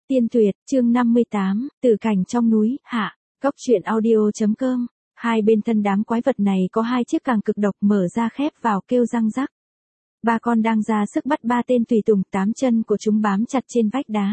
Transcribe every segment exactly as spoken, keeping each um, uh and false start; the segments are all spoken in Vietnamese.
Tiên Tuyệt, chương năm mươi tám, Tử cảnh trong núi, hạ, Cốc truyện audio.com. Hai bên thân đám quái vật này có hai chiếc càng cực độc mở ra khép vào kêu răng rắc. Ba con đang ra sức bắt ba tên tùy tùng, tám chân của chúng bám chặt trên vách đá.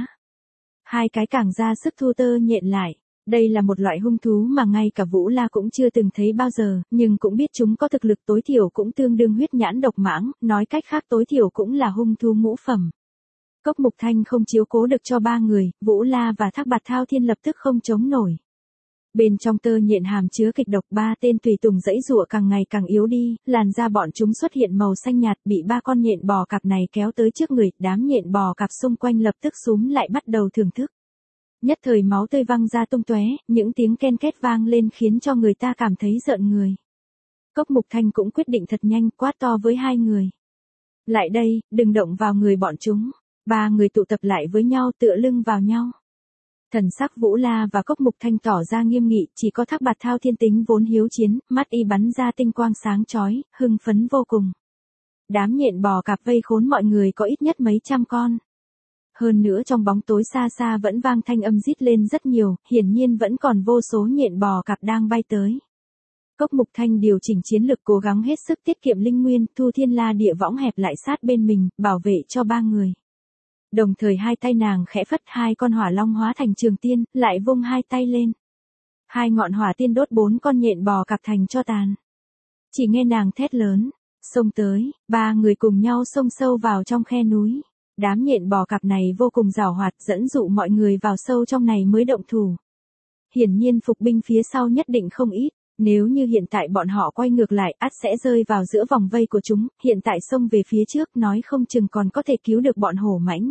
Hai cái càng ra sức thu tơ nhện lại. Đây là một loại hung thú mà ngay cả Vũ La cũng chưa từng thấy bao giờ, nhưng cũng biết chúng có thực lực tối thiểu cũng tương đương huyết nhãn độc mãng, nói cách khác tối thiểu cũng là hung thú ngũ phẩm. Cốc Mục Thanh không chiếu cố được cho ba người, Vũ La và Thác Bạt Thao Thiên lập tức không chống nổi. Bên trong tơ nhện hàm chứa kịch độc, ba tên tùy tùng dãy giụa càng ngày càng yếu đi, làn da bọn chúng xuất hiện màu xanh nhạt, bị ba con nhện bò cạp này kéo tới trước người, đám nhện bò cạp xung quanh lập tức xúm lại bắt đầu thưởng thức. Nhất thời máu tươi văng ra tung tóe, những tiếng ken két vang lên khiến cho người ta cảm thấy rợn người. Cốc Mục Thanh cũng quyết định thật nhanh, quát to với hai người. Lại đây, đừng động vào người bọn chúng. Ba người tụ tập lại với nhau, tựa lưng vào nhau. Thần sắc Vũ La và Cốc Mục Thanh tỏ ra nghiêm nghị, chỉ có Thác Bạt Thao Thiên tính vốn hiếu chiến, mắt y bắn ra tinh quang sáng chói, hưng phấn vô cùng. Đám nhện bò cạp vây khốn mọi người có ít nhất mấy trăm con. Hơn nữa trong bóng tối xa xa vẫn vang thanh âm rít lên rất nhiều, hiển nhiên vẫn còn vô số nhện bò cạp đang bay tới. Cốc Mục Thanh điều chỉnh chiến lược, cố gắng hết sức tiết kiệm linh nguyên, thu thiên la địa võng hẹp lại sát bên mình, bảo vệ cho ba người. Đồng thời hai tay nàng khẽ phất, hai con hỏa long hóa thành trường tiên, lại vung hai tay lên. Hai ngọn hỏa tiên đốt bốn con nhện bò cạp thành tro tàn. Chỉ nghe nàng thét lớn, xông tới, ba người cùng nhau xông sâu vào trong khe núi. Đám nhện bò cạp này vô cùng giàu hoạt, dẫn dụ mọi người vào sâu trong này mới động thủ. Hiển nhiên phục binh phía sau nhất định không ít, nếu như hiện tại bọn họ quay ngược lại, ắt sẽ rơi vào giữa vòng vây của chúng, hiện tại xông về phía trước nói không chừng còn có thể cứu được bọn hổ mãnh.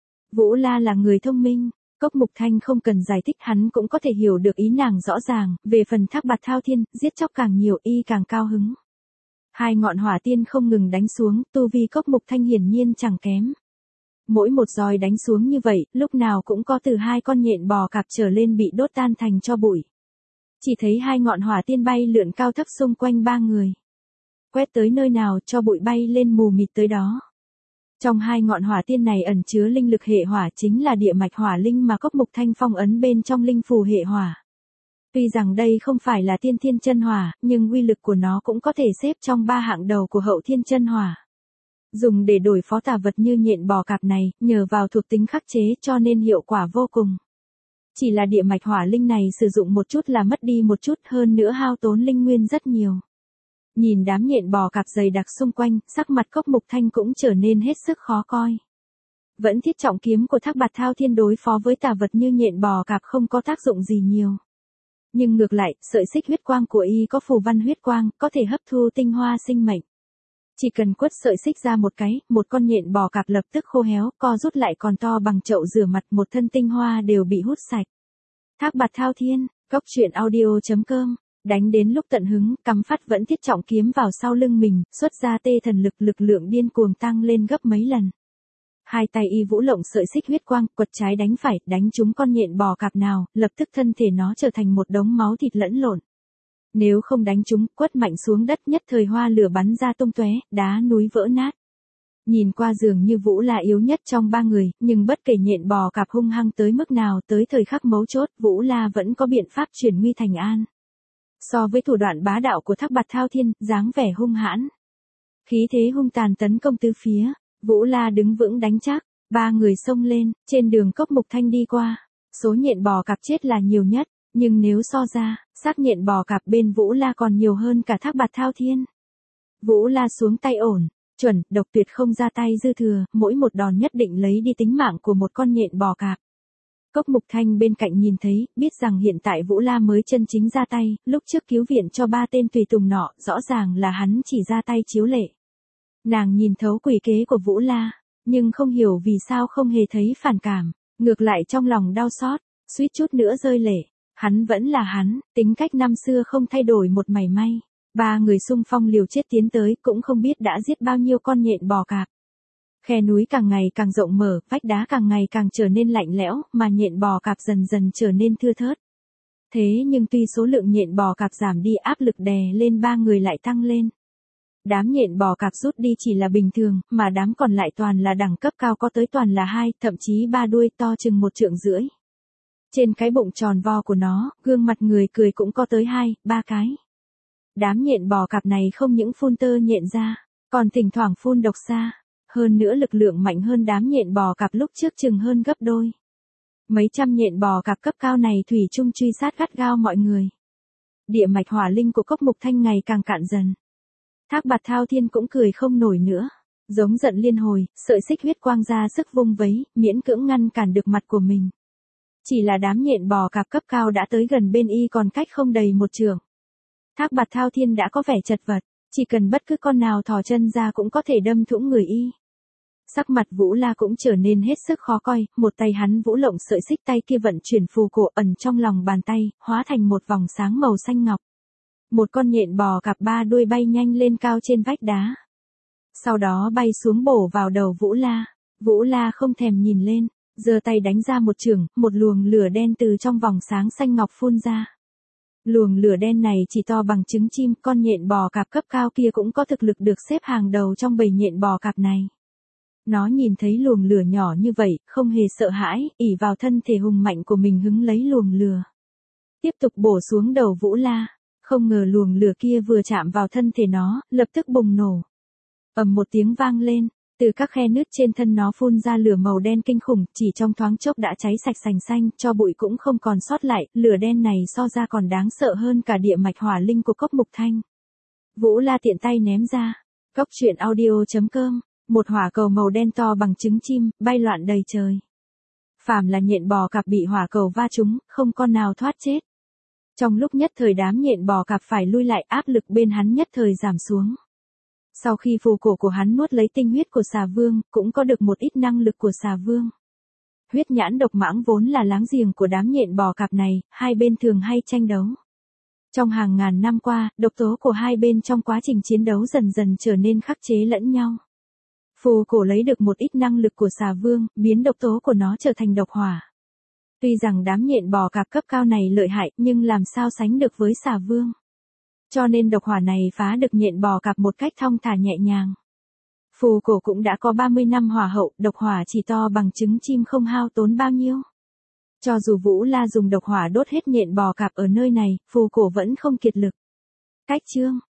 Vũ La là người thông minh, Cốc Mục Thanh không cần giải thích, hắn cũng có thể hiểu được ý nàng rõ ràng, về phần Thác Bạt Thao Thiên, giết chóc càng nhiều y càng cao hứng. Hai ngọn hỏa tiên không ngừng đánh xuống, tu vi Cốc Mục Thanh hiển nhiên chẳng kém. Mỗi một roi đánh xuống như vậy, lúc nào cũng có từ hai con nhện bò cạp trở lên bị đốt tan thành tro bụi. Chỉ thấy hai ngọn hỏa tiên bay lượn cao thấp xung quanh ba người. Quét tới nơi nào cho bụi bay lên mù mịt tới đó. Trong hai ngọn hỏa tiên này ẩn chứa linh lực hệ hỏa, chính là địa mạch hỏa linh mà Cốc Mục Thanh phong ấn bên trong linh phù hệ hỏa. Tuy rằng đây không phải là tiên thiên chân hỏa, nhưng uy lực của nó cũng có thể xếp trong ba hạng đầu của hậu thiên chân hỏa. Dùng để đổi phó tà vật như nhện bò cạp này, nhờ vào thuộc tính khắc chế cho nên hiệu quả vô cùng. Chỉ là địa mạch hỏa linh này sử dụng một chút là mất đi một chút, hơn nữa hao tốn linh nguyên rất nhiều. Nhìn đám nhện bò cạp dày đặc xung quanh, sắc mặt Cốc Mục Thanh cũng trở nên hết sức khó coi. Vẫn thiết trọng kiếm của Thác Bạt Thao Thiên đối phó với tà vật như nhện bò cạp không có tác dụng gì nhiều. Nhưng ngược lại, sợi xích huyết quang của y có phù văn huyết quang, có thể hấp thu tinh hoa sinh mệnh. Chỉ cần quất sợi xích ra một cái, một con nhện bò cạp lập tức khô héo, co rút lại còn to bằng chậu rửa mặt, một thân tinh hoa đều bị hút sạch. Thác Bạt Thao Thiên, Cốc truyện audio.com. Đánh đến lúc tận hứng, cắm phát vẫn thiết trọng kiếm vào sau lưng mình, xuất ra tê thần lực, lực lượng điên cuồng tăng lên gấp mấy lần. Hai tay y vũ lộng sợi xích huyết quang, quật trái đánh phải, đánh trúng con nhện bò cạp nào, lập tức thân thể nó trở thành một đống máu thịt lẫn lộn. Nếu không đánh trúng, quất mạnh xuống đất, nhất thời hoa lửa bắn ra tung tóe, đá núi vỡ nát. Nhìn qua dường như Vũ La yếu nhất trong ba người, nhưng bất kể nhện bò cạp hung hăng tới mức nào, tới thời khắc mấu chốt, Vũ La vẫn có biện pháp chuyển nguy thành an. So với thủ đoạn bá đạo của Thác Bạt Thao Thiên, dáng vẻ hung hãn, khí thế hung tàn tấn công tứ phía, Vũ La đứng vững đánh chắc, ba người xông lên, trên đường Cốc Mục Thanh đi qua, số nhện bò cạp chết là nhiều nhất, nhưng nếu so ra, xác nhện bò cạp bên Vũ La còn nhiều hơn cả Thác Bạt Thao Thiên. Vũ La xuống tay ổn, chuẩn, độc tuyệt không ra tay dư thừa, mỗi một đòn nhất định lấy đi tính mạng của một con nhện bò cạp. Cốc Mục Thanh bên cạnh nhìn thấy, biết rằng hiện tại Vũ La mới chân chính ra tay, lúc trước cứu viện cho ba tên tùy tùng nọ, rõ ràng là hắn chỉ ra tay chiếu lệ. Nàng nhìn thấu quỷ kế của Vũ La, nhưng không hiểu vì sao không hề thấy phản cảm, ngược lại trong lòng đau xót, suýt chút nữa rơi lệ. Hắn vẫn là hắn, tính cách năm xưa không thay đổi một mảy may. Ba người xung phong liều chết tiến tới, cũng không biết đã giết bao nhiêu con nhện bò cạp. Khe núi càng ngày càng rộng mở, vách đá càng ngày càng trở nên lạnh lẽo, mà nhện bò cạp dần dần trở nên thưa thớt. Thế nhưng tuy số lượng nhện bò cạp giảm đi, áp lực đè lên ba người lại tăng lên. Đám nhện bò cạp rút đi chỉ là bình thường, mà đám còn lại toàn là đẳng cấp cao, có tới toàn là hai, thậm chí ba đuôi to chừng một trượng rưỡi. Trên cái bụng tròn vo của nó, gương mặt người cười cũng có tới hai, ba cái. Đám nhện bò cạp này không những phun tơ nhện ra, còn thỉnh thoảng phun độc ra. Hơn nữa lực lượng mạnh hơn đám nhện bò cạp lúc trước chừng hơn gấp đôi. Mấy trăm nhện bò cạp cấp cao này thủy chung truy sát gắt gao mọi người. Địa mạch hỏa linh của Cốc Mục Thanh ngày càng cạn dần. Thác Bạt Thao Thiên cũng cười không nổi nữa. Giống giận liên hồi, sợi xích huyết quang ra sức vung vấy, miễn cưỡng ngăn cản được mặt của mình. Chỉ là đám nhện bò cạp cấp cao đã tới gần bên y còn cách không đầy một trượng. Thác Bạt Thao Thiên đã có vẻ chật vật, chỉ cần bất cứ con nào thò chân ra cũng có thể đâm thủng người y. Sắc mặt Vũ La cũng trở nên hết sức khó coi, một tay hắn vũ lộng sợi xích, tay kia vận chuyển phù cổ ẩn trong lòng bàn tay, hóa thành một vòng sáng màu xanh ngọc. Một con nhện bò cạp ba đuôi bay nhanh lên cao trên vách đá. Sau đó bay xuống bổ vào đầu Vũ La. Vũ La không thèm nhìn lên, giơ tay đánh ra một chưởng, một luồng lửa đen từ trong vòng sáng xanh ngọc phun ra. Luồng lửa đen này chỉ to bằng trứng chim, con nhện bò cạp cấp cao kia cũng có thực lực được xếp hàng đầu trong bầy nhện bò cạp này. Nó nhìn thấy luồng lửa nhỏ như vậy, không hề sợ hãi, ỷ vào thân thể hùng mạnh của mình hứng lấy luồng lửa. Tiếp tục bổ xuống đầu Vũ La, không ngờ luồng lửa kia vừa chạm vào thân thể nó, lập tức bùng nổ. Ầm một tiếng vang lên, từ các khe nứt trên thân nó phun ra lửa màu đen kinh khủng, chỉ trong thoáng chốc đã cháy sạch sành xanh, cho bụi cũng không còn sót lại, lửa đen này so ra còn đáng sợ hơn cả địa mạch hỏa linh của Cốc Mục Thanh. Vũ La tiện tay ném ra. Cốc truyện audio chấm com. Một hỏa cầu màu đen to bằng trứng chim, bay loạn đầy trời. Phàm là nhện bò cạp bị hỏa cầu va trúng, không con nào thoát chết. Trong lúc nhất thời đám nhện bò cạp phải lui lại, áp lực bên hắn nhất thời giảm xuống. Sau khi phù cổ của hắn nuốt lấy tinh huyết của xà vương, cũng có được một ít năng lực của xà vương. Huyết nhãn độc mãng vốn là láng giềng của đám nhện bò cạp này, hai bên thường hay tranh đấu. Trong hàng ngàn năm qua, độc tố của hai bên trong quá trình chiến đấu dần dần trở nên khắc chế lẫn nhau. Phù cổ lấy được một ít năng lực của xà vương, biến độc tố của nó trở thành độc hỏa. Tuy rằng đám nhện bò cạp cấp cao này lợi hại, nhưng làm sao sánh được với xà vương. Cho nên độc hỏa này phá được nhện bò cạp một cách thong thả nhẹ nhàng. Phù cổ cũng đã có ba mươi năm hỏa hậu, độc hỏa chỉ to bằng trứng chim không hao tốn bao nhiêu. Cho dù Vũ La dùng độc hỏa đốt hết nhện bò cạp ở nơi này, phù cổ vẫn không kiệt lực. Cách chương